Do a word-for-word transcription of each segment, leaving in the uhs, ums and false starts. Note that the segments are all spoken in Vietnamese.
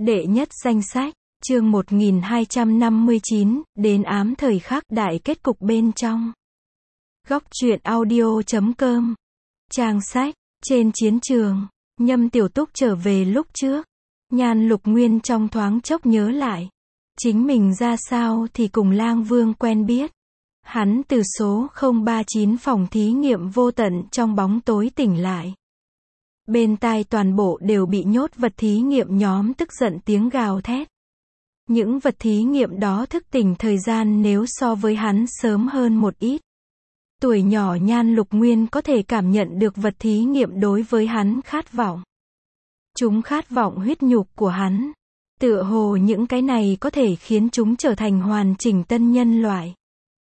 Đệ nhất danh sách, chương một nghìn hai trăm năm mươi chín, đến ám thời khắc đại kết cục bên trong. Góc truyện audio chấm com. Trang sách, trên chiến trường, Nhâm Tiểu Túc trở về lúc trước. Nhan Lục Nguyên trong thoáng chốc nhớ lại. Chính mình ra sao thì cùng Lang Vương quen biết. Hắn từ số không ba chín phòng thí nghiệm vô tận trong bóng tối tỉnh lại. Bên tai toàn bộ đều bị nhốt vật thí nghiệm nhóm tức giận tiếng gào thét. Những vật thí nghiệm đó thức tỉnh thời gian nếu so với hắn sớm hơn một ít. Tuổi nhỏ Nhan Lục Nguyên có thể cảm nhận được vật thí nghiệm đối với hắn khát vọng. Chúng khát vọng huyết nhục của hắn. Tựa hồ những cái này có thể khiến chúng trở thành hoàn chỉnh tân nhân loại.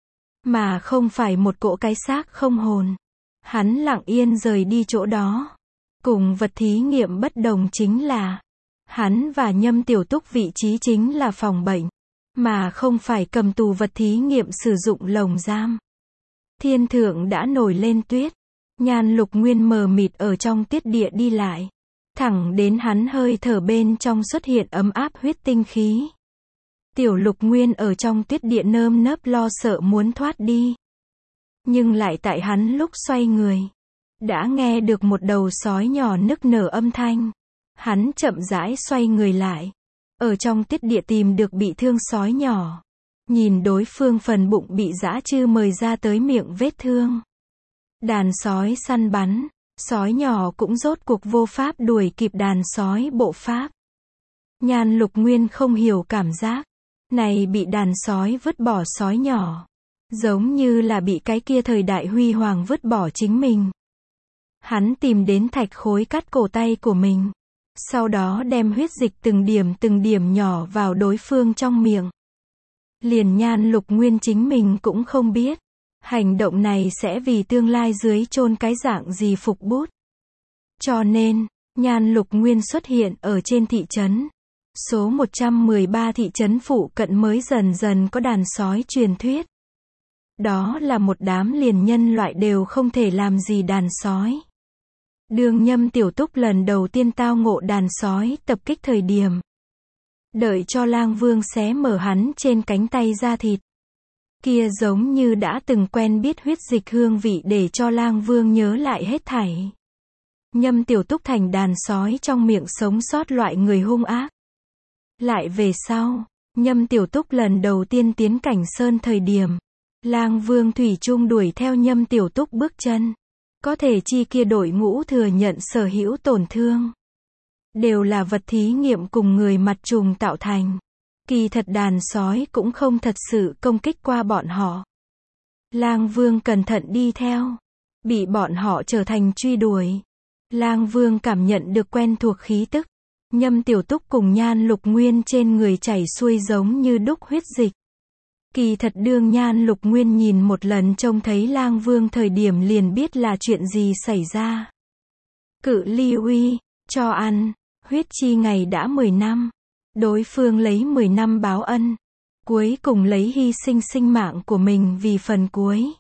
Mà không phải một cỗ cái xác không hồn. Hắn lặng yên rời đi chỗ đó. Cùng vật thí nghiệm bất đồng chính là, hắn và Nhâm Tiểu Túc vị trí chính là phòng bệnh, mà không phải cầm tù vật thí nghiệm sử dụng lồng giam. Thiên thượng đã nổi lên tuyết, Nhan Lục Nguyên mờ mịt ở trong tiết địa đi lại, thẳng đến hắn hơi thở bên trong xuất hiện ấm áp huyết tinh khí. Tiểu Lục Nguyên ở trong tuyết địa nơm nớp lo sợ muốn thoát đi. Nhưng lại tại hắn lúc xoay người, đã nghe được một đầu sói nhỏ nức nở âm thanh. Hắn chậm rãi xoay người lại. Ở trong tiết địa tìm được bị thương sói nhỏ. Nhìn đối phương phần bụng bị dã trư mời ra tới miệng vết thương. Đàn sói săn bắn. Sói nhỏ cũng rốt cuộc vô pháp đuổi kịp đàn sói bộ pháp. Nhan Lục Nguyên không hiểu cảm giác. Này bị đàn sói vứt bỏ sói nhỏ. Giống như là bị cái kia thời đại huy hoàng vứt bỏ chính mình. Hắn tìm đến thạch khối cắt cổ tay của mình. Sau đó đem huyết dịch từng điểm từng điểm nhỏ vào đối phương trong miệng. Liền Nhan Lục Nguyên chính mình cũng không biết. Hành động này sẽ vì tương lai dưới chôn cái dạng gì phục bút. Cho nên, Nhan Lục Nguyên xuất hiện ở trên thị trấn. Số một trăm mười ba thị trấn phụ cận mới dần dần có đàn sói truyền thuyết. Đó là một đám liền nhân loại đều không thể làm gì đàn sói. Đường Nhâm Tiểu Túc lần đầu tiên tao ngộ đàn sói tập kích thời điểm. Đợi cho Lang Vương xé mở hắn trên cánh tay da thịt. Kia giống như đã từng quen biết huyết dịch hương vị để cho Lang Vương nhớ lại hết thảy. Nhâm Tiểu Túc thành đàn sói trong miệng sống sót loại người hung ác. Lại về sau, Nhâm Tiểu Túc lần đầu tiên tiến cảnh sơn thời điểm. Lang Vương thủy chung đuổi theo Nhâm Tiểu Túc bước chân. Có thể chi kia đội ngũ thừa nhận sở hữu tổn thương. Đều là vật thí nghiệm cùng người mặt trùng tạo thành. Kỳ thật đàn sói cũng không thật sự công kích qua bọn họ. Lang Vương cẩn thận đi theo. Bị bọn họ trở thành truy đuổi. Lang Vương cảm nhận được quen thuộc khí tức. Nhâm Tiểu Túc cùng Nhan Lục Nguyên trên người chảy xuôi giống như đúc huyết dịch. Kỳ thật đương Nhan Lục Nguyên nhìn một lần trông thấy Lang Vương thời điểm liền biết là chuyện gì xảy ra. Cự ly uy, cho ăn, huyết chi ngày đã mười năm. Đối phương lấy mười năm báo ân. Cuối cùng lấy hy sinh sinh mạng của mình vì phần cuối.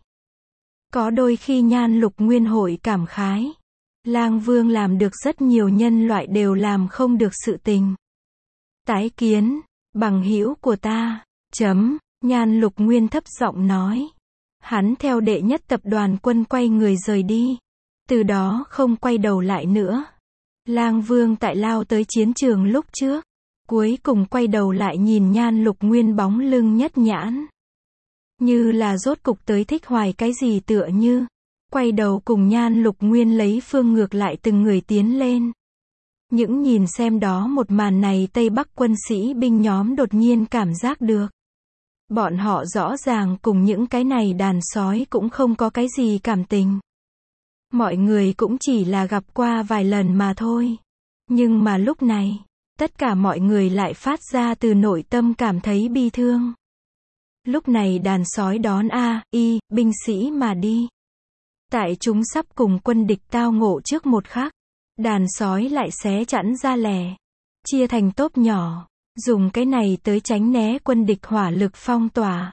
Có đôi khi Nhan Lục Nguyên hội cảm khái. Lang Vương làm được rất nhiều nhân loại đều làm không được sự tình. Tái kiến, bằng hữu của ta, chấm. Nhan Lục Nguyên thấp giọng nói. Hắn theo đệ nhất tập đoàn quân quay người rời đi. Từ đó không quay đầu lại nữa. Lang Vương tại lao tới chiến trường lúc trước. Cuối cùng quay đầu lại nhìn Nhan Lục Nguyên bóng lưng nhất nhãn. Như là rốt cục tới thích hoài cái gì tựa như. Quay đầu cùng Nhan Lục Nguyên lấy phương ngược lại từng người tiến lên. Những nhìn xem đó một màn này Tây Bắc quân sĩ binh nhóm đột nhiên cảm giác được. Bọn họ rõ ràng cùng những cái này đàn sói cũng không có cái gì cảm tình. Mọi người cũng chỉ là gặp qua vài lần mà thôi. Nhưng mà lúc này, tất cả mọi người lại phát ra từ nội tâm cảm thấy bi thương. Lúc này đàn sói đón A, Y, binh sĩ mà đi. Tại chúng sắp cùng quân địch tao ngộ trước một khắc. Đàn sói lại xé chẵn ra lẻ. Chia thành tốp nhỏ. Dùng cái này tới tránh né quân địch hỏa lực phong tỏa.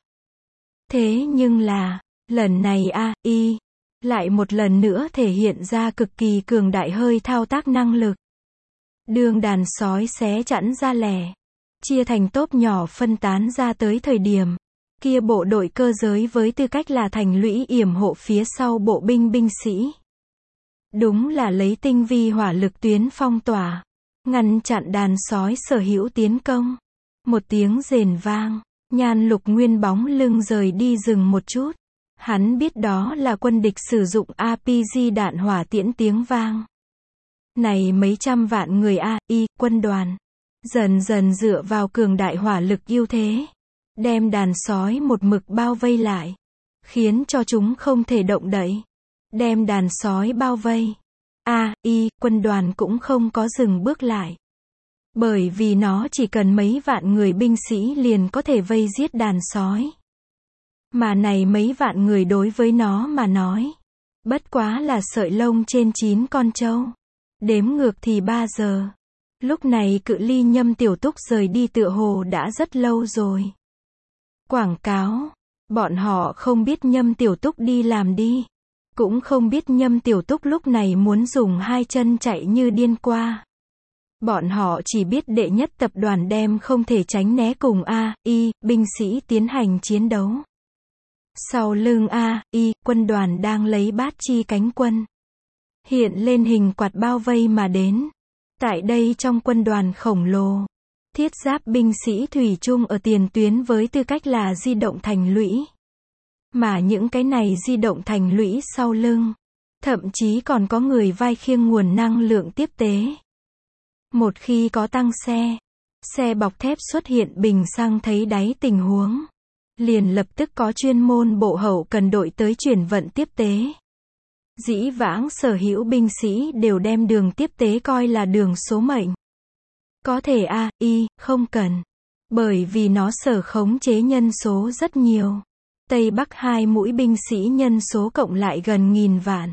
Thế nhưng là, lần này A, Y, lại một lần nữa thể hiện ra cực kỳ cường đại hơi thao tác năng lực. Đường đàn sói xé chẵn ra lẻ, chia thành tốp nhỏ phân tán ra tới thời điểm kia bộ đội cơ giới với tư cách là thành lũy yểm hộ phía sau bộ binh binh sĩ. Đúng là lấy tinh vi hỏa lực tuyến phong tỏa, ngăn chặn đàn sói sở hữu tiến công. Một tiếng rền vang, Nhan Lục Nguyên bóng lưng rời đi rừng một chút. Hắn biết đó là quân địch sử dụng a pê giê đạn hỏa tiễn tiếng vang. Này mấy trăm vạn người a i quân đoàn, dần dần dựa vào cường đại hỏa lực ưu thế, đem đàn sói một mực bao vây lại, khiến cho chúng không thể động đậy. Đem đàn sói bao vây, a i quân đoàn cũng không có dừng bước lại. Bởi vì nó chỉ cần mấy vạn người binh sĩ liền có thể vây giết đàn sói. Mà này mấy vạn người đối với nó mà nói, bất quá là sợi lông trên chín con trâu. Đếm ngược thì ba giờ. Lúc này cự ly Nhâm Tiểu Túc rời đi tựa hồ đã rất lâu rồi. Quảng cáo, bọn họ không biết Nhâm Tiểu Túc đi làm đi. Cũng không biết Nhâm Tiểu Túc lúc này muốn dùng hai chân chạy như điên qua. Bọn họ chỉ biết đệ nhất tập đoàn đem không thể tránh né cùng a i binh sĩ tiến hành chiến đấu. Sau lưng a i quân đoàn đang lấy bát chi cánh quân, hiện lên hình quạt bao vây mà đến. Tại đây trong quân đoàn khổng lồ, thiết giáp binh sĩ thủy chung ở tiền tuyến với tư cách là di động thành lũy. Mà những cái này di động thành lũy sau lưng, thậm chí còn có người vai khiêng nguồn năng lượng tiếp tế. Một khi có tăng xe, xe bọc thép xuất hiện bình xăng thấy đáy tình huống, liền lập tức có chuyên môn bộ hậu cần đội tới chuyển vận tiếp tế. Dĩ vãng sở hữu binh sĩ đều đem đường tiếp tế coi là đường số mệnh. Có thể a i không cần, bởi vì nó sở khống chế nhân số rất nhiều. Tây Bắc hai mũi binh sĩ nhân số cộng lại gần nghìn vạn.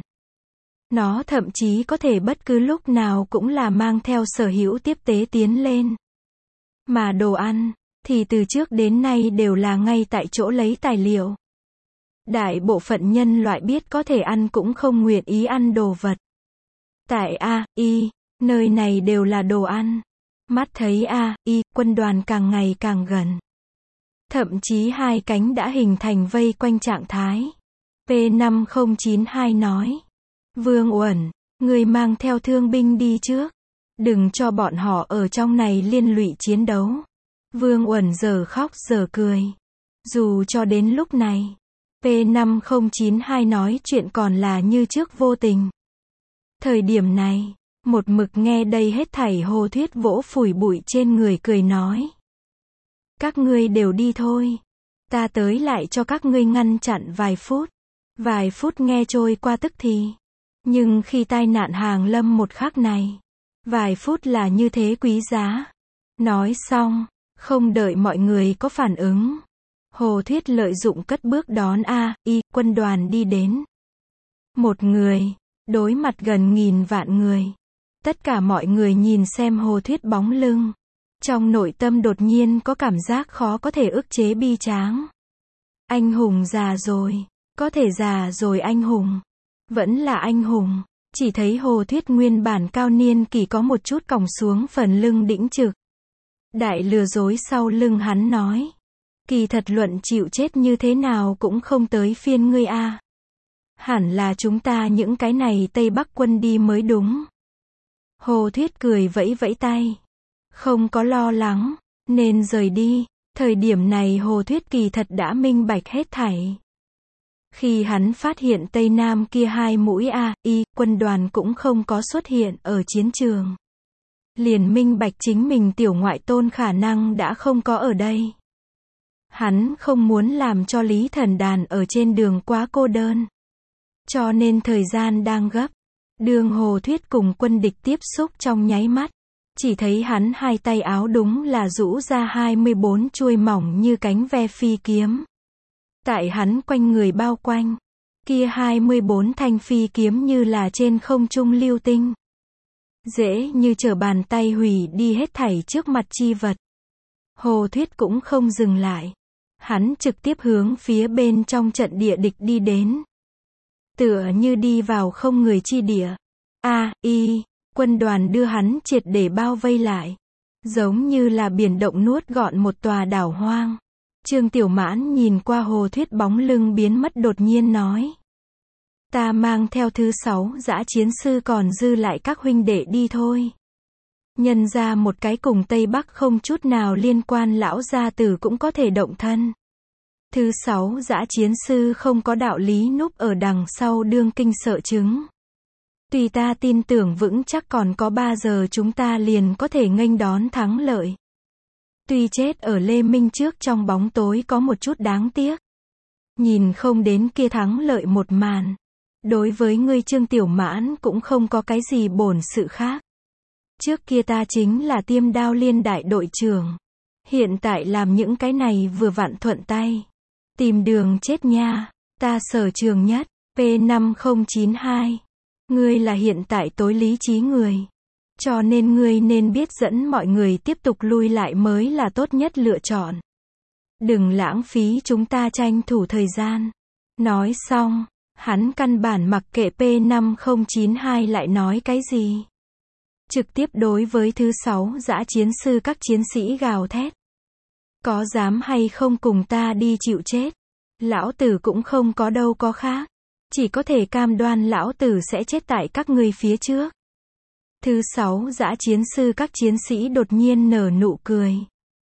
Nó thậm chí có thể bất cứ lúc nào cũng là mang theo sở hữu tiếp tế tiến lên. Mà đồ ăn, thì từ trước đến nay đều là ngay tại chỗ lấy tài liệu. Đại bộ phận nhân loại biết có thể ăn cũng không nguyện ý ăn đồ vật. Tại a i, nơi này đều là đồ ăn. Mắt thấy a i, quân đoàn càng ngày càng gần. Thậm chí hai cánh đã hình thành vây quanh trạng thái. P năm không chín hai nói. Vương Uẩn, người mang theo thương binh đi trước. Đừng cho bọn họ ở trong này liên lụy chiến đấu. Vương Uẩn giờ khóc giờ cười. Dù cho đến lúc này, P năm không chín hai nói chuyện còn là như trước vô tình. Thời điểm này, một mực nghe đây hết thảy Hồ Thuyết vỗ phủi bụi trên người cười nói. Các ngươi đều đi thôi. Ta tới lại cho các ngươi ngăn chặn vài phút. Vài phút nghe trôi qua tức thì. Nhưng khi tai nạn hàng lâm một khắc này, vài phút là như thế quý giá. Nói xong, không đợi mọi người có phản ứng, Hồ Thuyết lợi dụng cất bước đón a i quân đoàn đi đến. Một người, đối mặt gần nghìn vạn người. Tất cả mọi người nhìn xem Hồ Thuyết bóng lưng. Trong nội tâm đột nhiên có cảm giác khó có thể ức chế bi tráng. Anh hùng già rồi, có thể già rồi anh hùng. Vẫn là anh hùng, chỉ thấy Hồ Thuyết nguyên bản cao niên kỳ có một chút còng xuống phần lưng đĩnh trực. Đại lừa dối sau lưng hắn nói. Kỳ thật luận chịu chết như thế nào cũng không tới phiên ngươi a. Hẳn là chúng ta những cái này Tây Bắc quân đi mới đúng. Hồ Thuyết cười vẫy vẫy tay. Không có lo lắng, nên rời đi. Thời điểm này Hồ Thuyết kỳ thật đã minh bạch hết thảy. Khi hắn phát hiện Tây Nam kia hai mũi a i quân đoàn cũng không có xuất hiện ở chiến trường. Liền minh bạch chính mình tiểu ngoại tôn khả năng đã không có ở đây. Hắn không muốn làm cho Lý Thần Đàn ở trên đường quá cô đơn. Cho nên thời gian đang gấp. Đường Hồ Thuyết cùng quân địch tiếp xúc trong nháy mắt. Chỉ thấy hắn hai tay áo đúng là rũ ra hai mươi bốn chuôi mỏng như cánh ve phi kiếm. Tại hắn quanh người bao quanh, kia hai mươi bốn thanh phi kiếm như là trên không trung lưu tinh. Dễ như trở bàn tay hủy đi hết thảy trước mặt chi vật. Hồ Thuyết cũng không dừng lại. Hắn trực tiếp hướng phía bên trong trận địa địch đi đến. Tựa như đi vào không người chi địa. A, I, Quân đoàn đưa hắn triệt để bao vây lại. Giống như là biển động nuốt gọn một tòa đảo hoang. Trương Tiểu Mãn nhìn qua Hồ Thuyết bóng lưng biến mất đột nhiên nói. Ta mang theo thứ sáu dã chiến sư còn dư lại các huynh đệ đi thôi. Nhân ra một cái cùng Tây Bắc không chút nào liên quan lão gia tử cũng có thể động thân. Thứ sáu dã chiến sư không có đạo lý núp ở đằng sau đương kinh sợ chứng. Tuy ta tin tưởng vững chắc còn có ba giờ chúng ta liền có thể nghênh đón thắng lợi. Tuy chết ở Lê Minh trước trong bóng tối có một chút đáng tiếc. Nhìn không đến kia thắng lợi một màn. Đối với ngươi Trương Tiểu Mãn cũng không có cái gì bổn sự khác. Trước kia ta chính là Tiêm Đao Liên đại đội trưởng. Hiện tại làm những cái này vừa vặn thuận tay. Tìm đường chết nha. Ta sở trường nhất. P năm không chín hai. Ngươi là hiện tại tối lý trí người. Cho nên ngươi nên biết dẫn mọi người tiếp tục lui lại mới là tốt nhất lựa chọn. Đừng lãng phí chúng ta tranh thủ thời gian. Nói xong, hắn căn bản mặc kệ P năm không chín hai lại nói cái gì. Trực tiếp đối với thứ sáu dã chiến sư các chiến sĩ gào thét. Có dám hay không cùng ta đi chịu chết? Lão tử cũng không có đâu có khác. Chỉ có thể cam đoan lão tử sẽ chết tại các ngươi phía trước. Thứ sáu dã chiến sư các chiến sĩ đột nhiên nở nụ cười.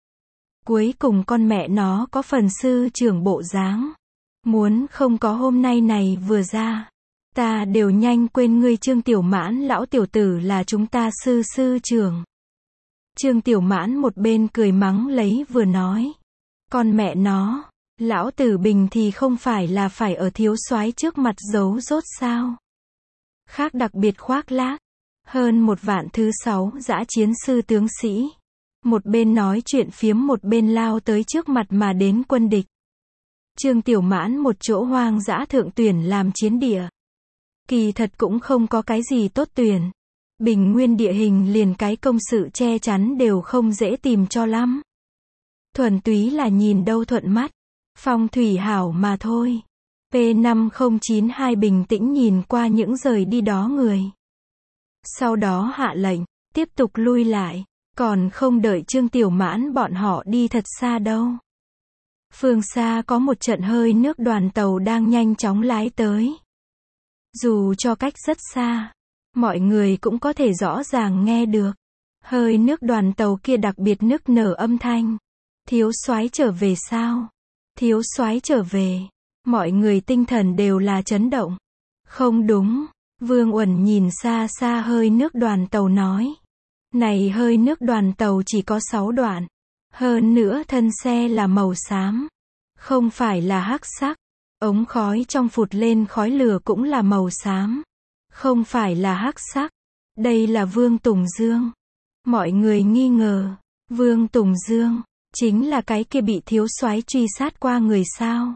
Cuối cùng con mẹ nó có phần sư trưởng bộ dáng. Muốn không có hôm nay này vừa ra. Ta đều nhanh quên ngươi Trương Tiểu Mãn lão tiểu tử là chúng ta sư sư trưởng. Trương Tiểu Mãn một bên cười mắng lấy vừa nói. Con mẹ nó, lão tử bình thì không phải là phải ở thiếu soái trước mặt giấu rốt sao. Khác đặc biệt khoác lác. Hơn một vạn thứ sáu dã chiến sư tướng sĩ. Một bên nói chuyện phiếm một bên lao tới trước mặt mà đến quân địch. Trương Tiểu Mãn một chỗ hoang dã thượng tuyển làm chiến địa. Kỳ thật cũng không có cái gì tốt tuyển. Bình nguyên địa hình liền cái công sự che chắn đều không dễ tìm cho lắm. Thuần túy là nhìn đâu thuận mắt. Phong thủy hảo mà thôi. P năm không chín hai bình tĩnh nhìn qua những rời đi đó người. Sau đó hạ lệnh, tiếp tục lui lại. Còn không đợi Trương Tiểu Mãn bọn họ đi thật xa đâu. Phương xa có một trận hơi nước đoàn tàu đang nhanh chóng lái tới. Dù cho cách rất xa, mọi người cũng có thể rõ ràng nghe được. Hơi nước đoàn tàu kia đặc biệt nức nở âm thanh. Thiếu soái trở về sao? Thiếu soái trở về. Mọi người tinh thần đều là chấn động. Không đúng. Vương Uẩn nhìn xa xa hơi nước đoàn tàu nói. Này hơi nước đoàn tàu chỉ có sáu đoạn. Hơn nữa thân xe là màu xám. Không phải là hắc sắc. Ống khói trong phụt lên khói lửa cũng là màu xám. Không phải là hắc sắc. Đây là Vương Tùng Dương. Mọi người nghi ngờ. Vương Tùng Dương chính là cái kia bị thiếu soái truy sát qua người sao?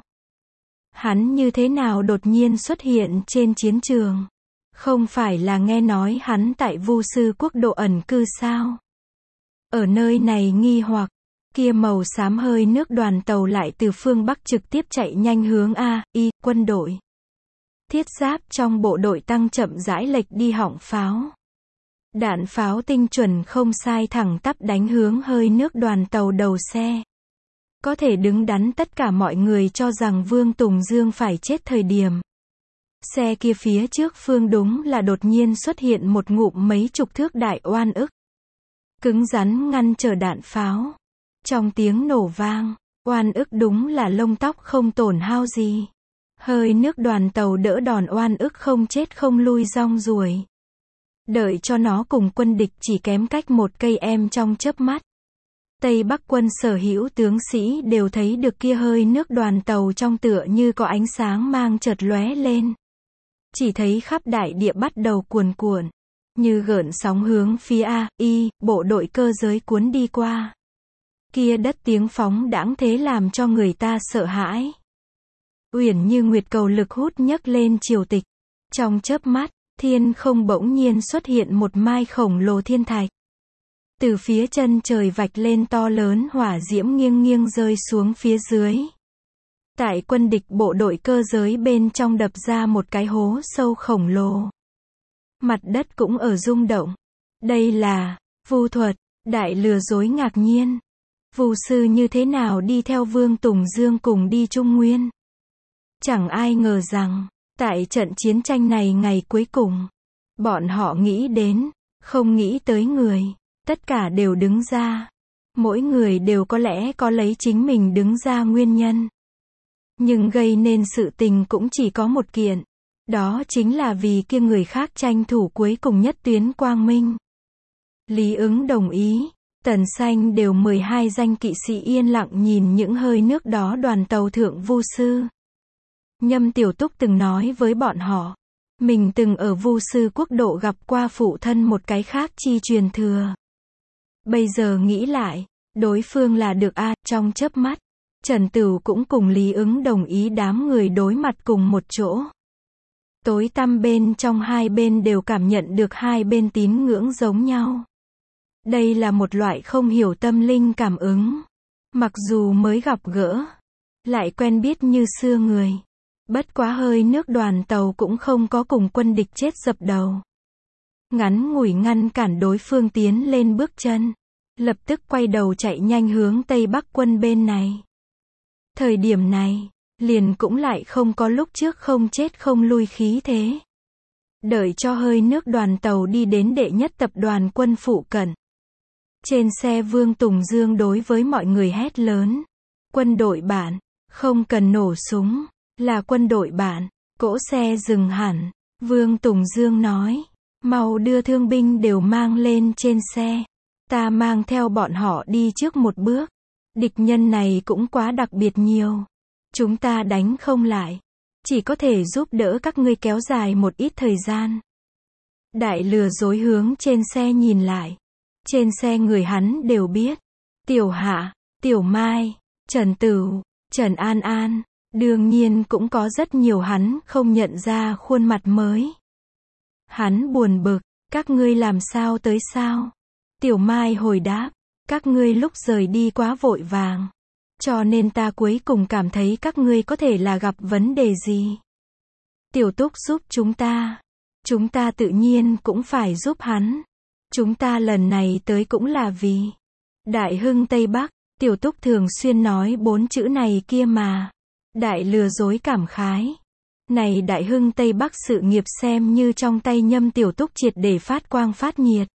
Hắn như thế nào đột nhiên xuất hiện trên chiến trường? Không phải là nghe nói hắn tại Vu Sư Quốc độ ẩn cư sao? Ở nơi này nghi hoặc, kia màu xám hơi nước đoàn tàu lại từ phương Bắc trực tiếp chạy nhanh hướng A, I, quân đội. Thiết giáp trong bộ đội tăng chậm rãi lệch đi họng pháo. Đạn pháo tinh chuẩn không sai thẳng tắp đánh hướng hơi nước đoàn tàu đầu xe. Có thể đứng đắn tất cả mọi người cho rằng Vương Tùng Dương phải chết thời điểm. Xe kia phía trước phương đúng là đột nhiên xuất hiện một ngụm mấy chục thước đại oan ức. Cứng rắn ngăn trở đạn pháo. Trong tiếng nổ vang, oan ức đúng là lông tóc không tổn hao gì. Hơi nước đoàn tàu đỡ đòn oan ức không chết không lui rong ruổi. Đợi cho nó cùng quân địch chỉ kém cách một cây em trong chớp mắt. Tây Bắc quân sở hữu tướng sĩ đều thấy được kia hơi nước đoàn tàu trong tựa như có ánh sáng mang chợt lóe lên. Chỉ thấy khắp đại địa bắt đầu cuồn cuộn, như gợn sóng hướng phía A, I, bộ đội cơ giới cuốn đi qua. Kia đất tiếng phóng đãng thế làm cho người ta sợ hãi. Uyển như nguyệt cầu lực hút nhấc lên triều tịch. Trong chớp mắt, thiên không bỗng nhiên xuất hiện một mai khổng lồ thiên thạch. Từ phía chân trời vạch lên to lớn hỏa diễm nghiêng nghiêng rơi xuống phía dưới. Tại quân địch bộ đội cơ giới bên trong đập ra một cái hố sâu khổng lồ. Mặt đất cũng ở rung động. Đây là vu thuật, đại lừa dối ngạc nhiên. Vu sư như thế nào đi theo Vương Tùng Dương cùng đi Trung Nguyên? Chẳng ai ngờ rằng, tại trận chiến tranh này ngày cuối cùng, bọn họ nghĩ đến, không nghĩ tới người, tất cả đều đứng ra. Mỗi người đều có lẽ có lấy chính mình đứng ra nguyên nhân. Nhưng gây nên sự tình cũng chỉ có một kiện. Đó chính là vì kia người khác tranh thủ cuối cùng nhất tuyến quang minh. Lý Ứng đồng ý. Tần Xanh đều mười hai danh kỵ sĩ yên lặng nhìn những hơi nước đó đoàn tàu thượng vu sư. Nhâm Tiểu Túc từng nói với bọn họ. Mình từng ở vu sư quốc độ gặp qua phụ thân một cái khác chi truyền thừa. Bây giờ nghĩ lại, đối phương là được a, trong chớp mắt. Trần Tửu cũng cùng Lý Ứng đồng ý đám người đối mặt cùng một chỗ. Tối tăm bên trong hai bên đều cảm nhận được hai bên tín ngưỡng giống nhau. Đây là một loại không hiểu tâm linh cảm ứng. Mặc dù mới gặp gỡ, lại quen biết như xưa người. Bất quá hơi nước đoàn tàu cũng không có cùng quân địch chết dập đầu. Ngắn ngủi ngăn cản đối phương tiến lên bước chân. Lập tức quay đầu chạy nhanh hướng Tây Bắc quân bên này. Thời điểm này, liền cũng lại không có lúc trước không chết không lui khí thế. Đợi cho hơi nước đoàn tàu đi đến đệ nhất tập đoàn quân phụ cận. Trên xe Vương Tùng Dương đối với mọi người hét lớn. Quân đội bạn, không cần nổ súng, là quân đội bạn. Cỗ xe dừng hẳn. Vương Tùng Dương nói, mau đưa thương binh đều mang lên trên xe. Ta mang theo bọn họ đi trước một bước. Địch nhân này cũng quá đặc biệt nhiều. Chúng ta đánh không lại. Chỉ có thể giúp đỡ các ngươi kéo dài một ít thời gian. Đại lừa dối hướng trên xe nhìn lại. Trên xe người hắn đều biết. Tiểu Hạ, Tiểu Mai, Trần Tửu, Trần An An. Đương nhiên cũng có rất nhiều hắn không nhận ra khuôn mặt mới. Hắn buồn bực, các ngươi làm sao tới sao? Tiểu Mai hồi đáp, các ngươi lúc rời đi quá vội vàng. Cho nên ta cuối cùng cảm thấy các ngươi có thể là gặp vấn đề gì. Tiểu Túc giúp chúng ta. Chúng ta tự nhiên cũng phải giúp hắn. Chúng ta lần này tới cũng là vì Đại hưng Tây Bắc. Tiểu Túc thường xuyên nói bốn chữ này kia mà. Đại lừa dối cảm khái. Này Đại hưng Tây Bắc sự nghiệp xem như trong tay Nhâm Tiểu Túc triệt để phát quang phát nhiệt.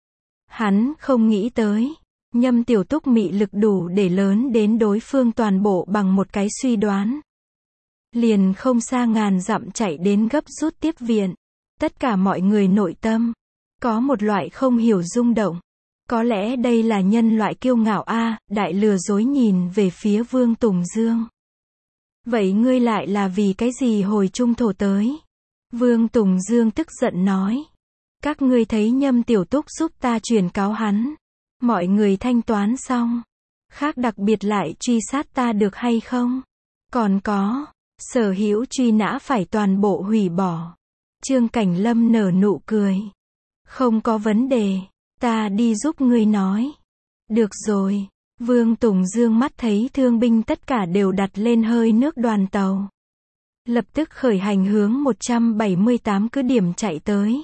Hắn không nghĩ tới. Nhâm Tiểu Túc mị lực đủ để lớn đến đối phương toàn bộ bằng một cái suy đoán. Liền không xa ngàn dặm chạy đến gấp rút tiếp viện. Tất cả mọi người nội tâm. Có một loại không hiểu rung động. Có lẽ đây là nhân loại kiêu ngạo a. Đại lừa dối nhìn về phía Vương Tùng Dương. Vậy ngươi lại là vì cái gì hồi trung thổ tới? Vương Tùng Dương tức giận nói. Các ngươi thấy Nhâm Tiểu Túc giúp ta truyền cáo hắn. Mọi người thanh toán xong. Khác đặc biệt lại truy sát ta được hay không? Còn có, sở hữu truy nã phải toàn bộ hủy bỏ. Trương Cảnh Lâm nở nụ cười. Không có vấn đề, ta đi giúp ngươi nói. Được rồi. Vương Tùng Dương mắt thấy thương binh tất cả đều đặt lên hơi nước đoàn tàu. Lập tức khởi hành hướng một trăm bảy mươi tám cứ điểm chạy tới.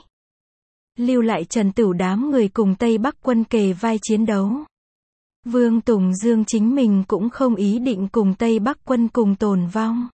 Lưu lại Trần Tửu đám người cùng Tây Bắc quân kề vai chiến đấu. Vương Tùng Dương chính mình cũng không ý định cùng Tây Bắc quân cùng tồn vong.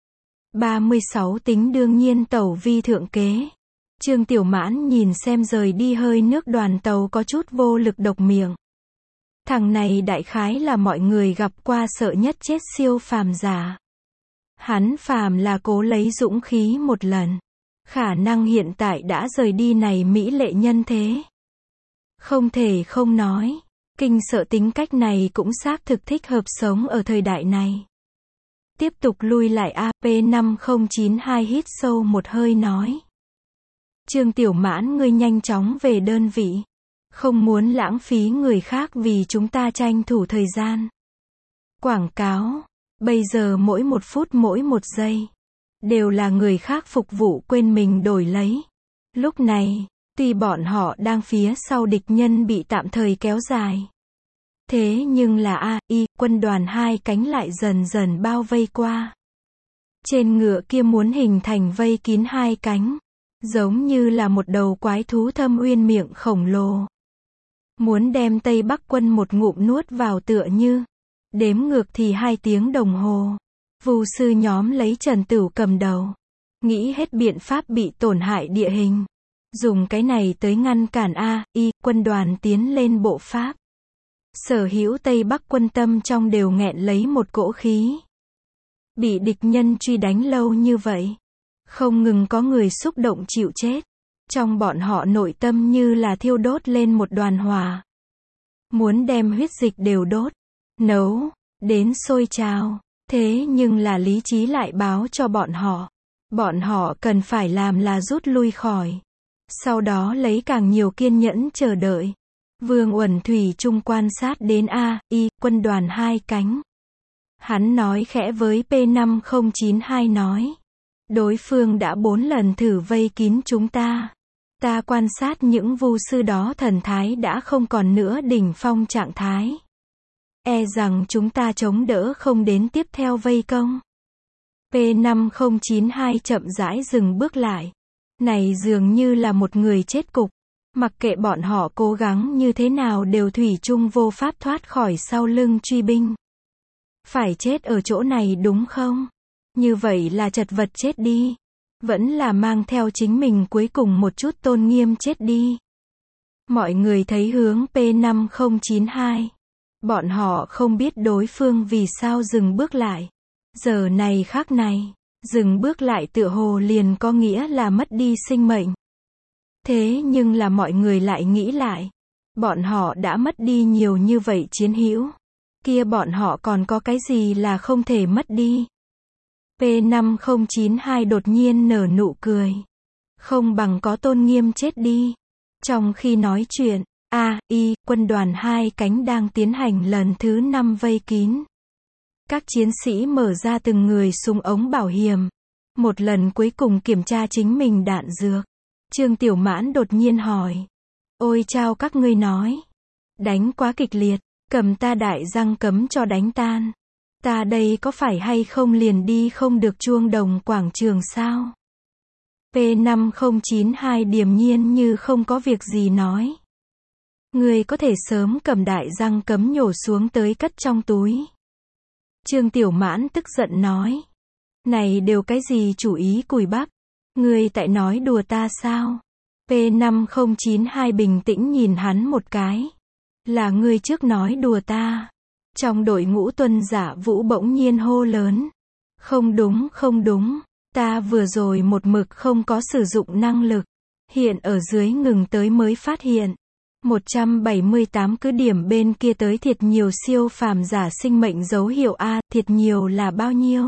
ba mươi sáu tính đương nhiên tẩu vi thượng kế. Trương Tiểu Mãn nhìn xem rời đi hơi nước đoàn tàu có chút vô lực độc miệng. Thằng này đại khái là mọi người gặp qua sợ nhất chết siêu phàm giả. Hắn phàm là cố lấy dũng khí một lần. Khả năng hiện tại đã rời đi này mỹ lệ nhân thế. Không thể không nói. Kinh sợ tính cách này cũng xác thực thích hợp sống ở thời đại này. Tiếp tục lui lại a pê năm không chín hai hít sâu một hơi nói. Trương Tiểu Mãn ngươi nhanh chóng về đơn vị. Không muốn lãng phí người khác vì chúng ta tranh thủ thời gian. Quảng cáo. Bây giờ mỗi một phút mỗi một giây. Đều là người khác phục vụ quên mình đổi lấy. Lúc này, tuy bọn họ đang phía sau địch nhân bị tạm thời kéo dài. Thế nhưng là A, I, quân đoàn hai cánh lại dần dần bao vây qua. Trên ngựa kia muốn hình thành vây kín hai cánh. Giống như là một đầu quái thú thâm uyên miệng khổng lồ. Muốn đem Tây Bắc quân một ngụm nuốt vào tựa như. Đếm ngược thì hai tiếng đồng hồ. Vu sư nhóm lấy Trần Tửu cầm đầu. Nghĩ hết biện pháp bị tổn hại địa hình. Dùng cái này tới ngăn cản A, I, quân đoàn tiến lên bộ Pháp. Sở hữu Tây Bắc quân tâm trong đều nghẹn lấy một cỗ khí. Bị địch nhân truy đánh lâu như vậy. Không ngừng có người xúc động chịu chết. Trong bọn họ nội tâm như là thiêu đốt lên một đoàn hỏa. Muốn đem huyết dịch đều đốt, nấu, đến sôi trào. Thế nhưng là lý trí lại báo cho bọn họ. Bọn họ cần phải làm là rút lui khỏi. Sau đó lấy càng nhiều kiên nhẫn chờ đợi. Vương Uẩn thủy chung quan sát đến A, I, quân đoàn hai cánh. Hắn nói khẽ với P năm không chín hai nói. Đối phương đã bốn lần thử vây kín chúng ta. Ta quan sát những vu sư đó thần thái đã không còn nữa đỉnh phong trạng thái. E rằng chúng ta chống đỡ không đến tiếp theo vây công. P năm không chín hai chậm rãi dừng bước lại. Này dường như là một người chết cục. Mặc kệ bọn họ cố gắng như thế nào đều thủy chung vô pháp thoát khỏi sau lưng truy binh. Phải chết ở chỗ này đúng không? Như vậy là chật vật chết đi. Vẫn là mang theo chính mình cuối cùng một chút tôn nghiêm chết đi. Mọi người thấy hướng P năm không chín hai. Bọn họ không biết đối phương vì sao dừng bước lại. Giờ này khác này, dừng bước lại tựa hồ liền có nghĩa là mất đi sinh mệnh. Thế nhưng là mọi người lại nghĩ lại. Bọn họ đã mất đi nhiều như vậy chiến hữu. Kia bọn họ còn có cái gì là không thể mất đi. P năm không chín hai đột nhiên nở nụ cười. Không bằng có tôn nghiêm chết đi. Trong khi nói chuyện, A, I, quân đoàn hai cánh đang tiến hành lần thứ năm vây kín. Các chiến sĩ mở ra từng người súng ống bảo hiểm. Một lần cuối cùng kiểm tra chính mình đạn dược. Trương Tiểu Mãn đột nhiên hỏi. Ôi chao các ngươi nói. Đánh quá kịch liệt, cầm ta đại răng cấm cho đánh tan. Ta đây có phải hay không liền đi không được chuông đồng quảng trường sao? P năm không chín hai điềm nhiên như không có việc gì nói. Người có thể sớm cầm đại răng cấm nhổ xuống tới cất trong túi. Trương Tiểu Mãn tức giận nói. Này đều cái gì chủ ý cùi bắp? Người tại nói đùa ta sao? P năm không chín hai bình tĩnh nhìn hắn một cái. Là ngươi trước nói đùa ta. Trong đội ngũ Tuân Giả Vũ bỗng nhiên hô lớn. Không đúng không đúng. Ta vừa rồi một mực không có sử dụng năng lực. Hiện ở dưới ngừng tới mới phát hiện. một trăm bảy mươi tám cứ điểm bên kia tới thiệt nhiều siêu phàm giả sinh mệnh dấu hiệu A, thiệt nhiều là bao nhiêu?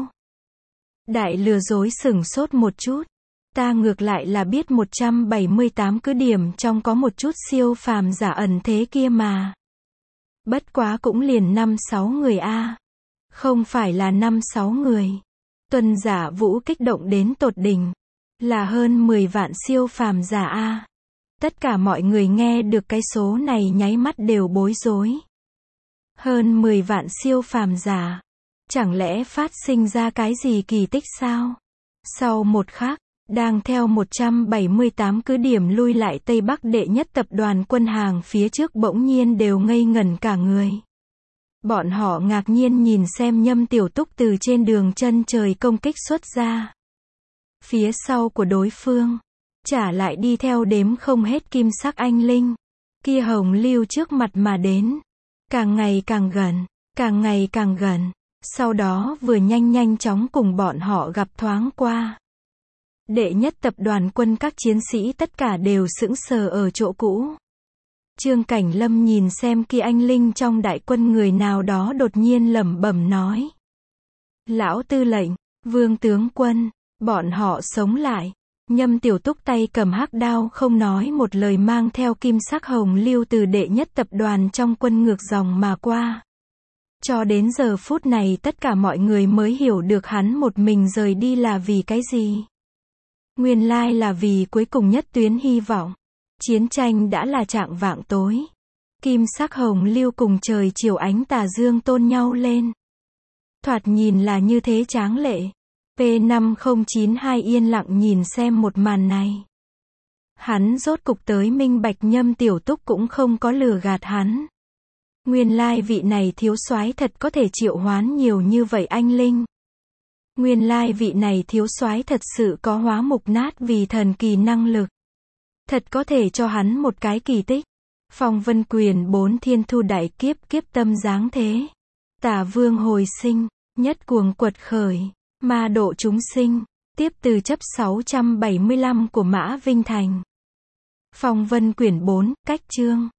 Đại lừa dối sửng sốt một chút. Ta ngược lại là biết một trăm bảy mươi tám cứ điểm trong có một chút siêu phàm giả ẩn thế kia mà. Bất quá cũng liền năm sáu người A. Không phải là năm sáu người. Tuân Giả Vũ kích động đến tột đỉnh. Là hơn mười vạn siêu phàm giả A. Tất cả mọi người nghe được cái số này nháy mắt đều bối rối. Hơn mười vạn siêu phàm giả. Chẳng lẽ phát sinh ra cái gì kỳ tích sao? Sau một khắc, đang theo một trăm bảy mươi tám cứ điểm lui lại Tây Bắc đệ nhất tập đoàn quân hàng phía trước bỗng nhiên đều ngây ngẩn cả người. Bọn họ ngạc nhiên nhìn xem Nhâm Tiểu Túc từ trên đường chân trời công kích xuất ra. Phía sau của đối phương, trả lại đi theo đếm không hết kim sắc anh linh. Kia hồng lưu trước mặt mà đến. Càng ngày càng gần, càng ngày càng gần. Sau đó vừa nhanh nhanh chóng cùng bọn họ gặp thoáng qua. Đệ nhất tập đoàn quân các chiến sĩ tất cả đều sững sờ ở chỗ cũ. Trương Cảnh Lâm nhìn xem kia anh linh trong đại quân người nào đó đột nhiên lẩm bẩm nói. Lão tư lệnh, vương tướng quân, bọn họ sống lại. Nhâm Tiểu Túc tay cầm hắc đao không nói một lời mang theo kim sắc hồng lưu từ đệ nhất tập đoàn trong quân ngược dòng mà qua. Cho đến giờ phút này tất cả mọi người mới hiểu được hắn một mình rời đi là vì cái gì. Nguyên lai là vì cuối cùng nhất tuyến hy vọng. Chiến tranh đã là trạng vạng tối. Kim sắc hồng lưu cùng trời chiều ánh tà dương tôn nhau lên. Thoạt nhìn là như thế tráng lệ. P năm không chín hai yên lặng nhìn xem một màn này. Hắn rốt cục tới minh bạch Nhâm Tiểu Túc cũng không có lừa gạt hắn. Nguyên lai vị này thiếu soái thật có thể triệu hoán nhiều như vậy anh linh. Nguyên lai vị này thiếu soái thật sự có hóa mục nát vì thần kỳ năng lực. Thật có thể cho hắn một cái kỳ tích. Phong vân quyền bốn thiên thu đại kiếp kiếp tâm giáng thế. Tả vương hồi sinh, nhất cuồng quật khởi, ma độ chúng sinh. Tiếp từ chấp sáu trăm bảy mươi lăm của Mã Vinh Thành. Phong vân quyển bốn, cách chương.